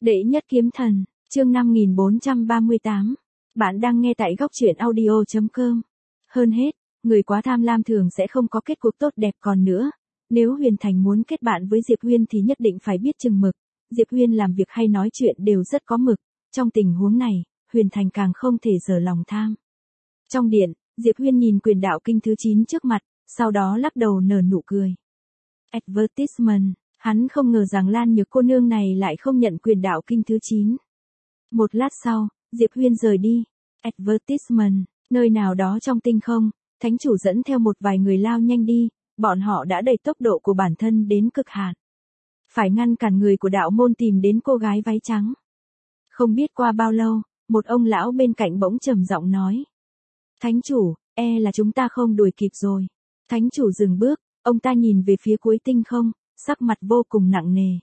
Đệ nhất kiếm thần, chương 5438. Bạn đang nghe tại góc truyện audio.com. Hơn hết, người quá tham lam thường sẽ không có kết cục tốt đẹp còn nữa. Nếu Huyền Thành muốn kết bạn với Diệp Huyên thì nhất định phải biết chừng mực. Diệp Huyên làm việc hay nói chuyện đều rất có mực. Trong tình huống này, Huyền Thành càng không thể dở lòng tham. Trong điện, Diệp Huyên nhìn quyền đạo kinh thứ 9 trước mặt, sau đó lắc đầu nở nụ cười. Advertisement. Hắn không ngờ rằng Lan Nhược cô nương này lại không nhận quyền đạo kinh thứ 9. Một lát sau, Diệp Huyên rời đi. Advertisement, nơi nào đó trong tinh không, thánh chủ dẫn theo một vài người lao nhanh đi, bọn họ đã đẩy tốc độ của bản thân đến cực hạn. Phải ngăn cản người của đạo môn tìm đến cô gái váy trắng. Không biết qua bao lâu, một ông lão bên cạnh bỗng trầm giọng nói. Thánh chủ, là chúng ta không đuổi kịp rồi. Thánh chủ dừng bước, ông ta nhìn về phía cuối tinh không. Sắc mặt vô cùng nặng nề.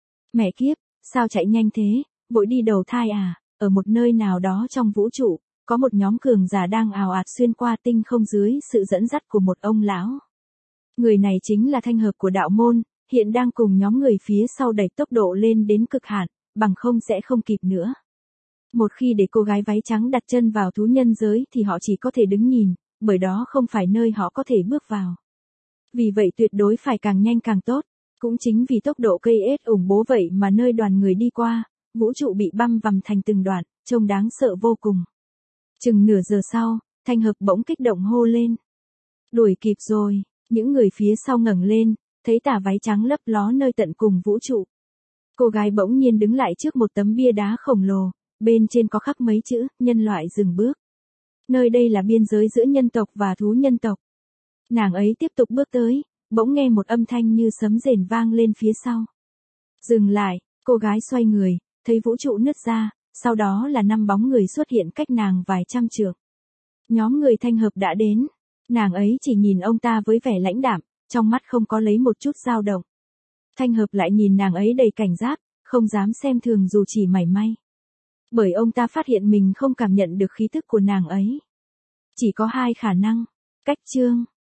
Mẹ kiếp, sao chạy nhanh thế, vội đi đầu thai à? Ở một nơi nào đó trong vũ trụ, có một nhóm cường giả đang ào ạt xuyên qua tinh không dưới sự dẫn dắt của một ông lão. Người này chính là thanh hợp của đạo môn, hiện đang cùng nhóm người phía sau đẩy tốc độ lên đến cực hạn, bằng không sẽ không kịp nữa. Một khi để cô gái váy trắng đặt chân vào thú nhân giới thì họ chỉ có thể đứng nhìn, bởi đó không phải nơi họ có thể bước vào. Vì vậy tuyệt đối phải càng nhanh càng tốt. Cũng chính vì tốc độ cây ếch ủng bố vậy mà nơi đoàn người đi qua, vũ trụ bị băm vằm thành từng đoạn, trông đáng sợ vô cùng. Chừng nửa giờ sau, thanh hợp bỗng kích động hô lên. Đuổi kịp rồi, những người phía sau ngẩng lên, thấy tà váy trắng lấp ló nơi tận cùng vũ trụ. Cô gái bỗng nhiên đứng lại trước một tấm bia đá khổng lồ, bên trên có khắc mấy chữ, nhân loại dừng bước. Nơi đây là biên giới giữa nhân tộc và thú nhân tộc. Nàng ấy tiếp tục bước tới. Bỗng nghe một âm thanh như sấm rền vang lên phía sau. Dừng lại, cô gái xoay người, thấy vũ trụ nứt ra, sau đó là 5 bóng người xuất hiện cách nàng vài trăm trượng. Nhóm người thanh hợp đã đến, nàng ấy chỉ nhìn ông ta với vẻ lãnh đạm, trong mắt không có lấy một chút dao động. Thanh hợp lại nhìn nàng ấy đầy cảnh giác, không dám xem thường dù chỉ mảy may. Bởi ông ta phát hiện mình không cảm nhận được khí tức của nàng ấy. Chỉ có hai khả năng, cách chương.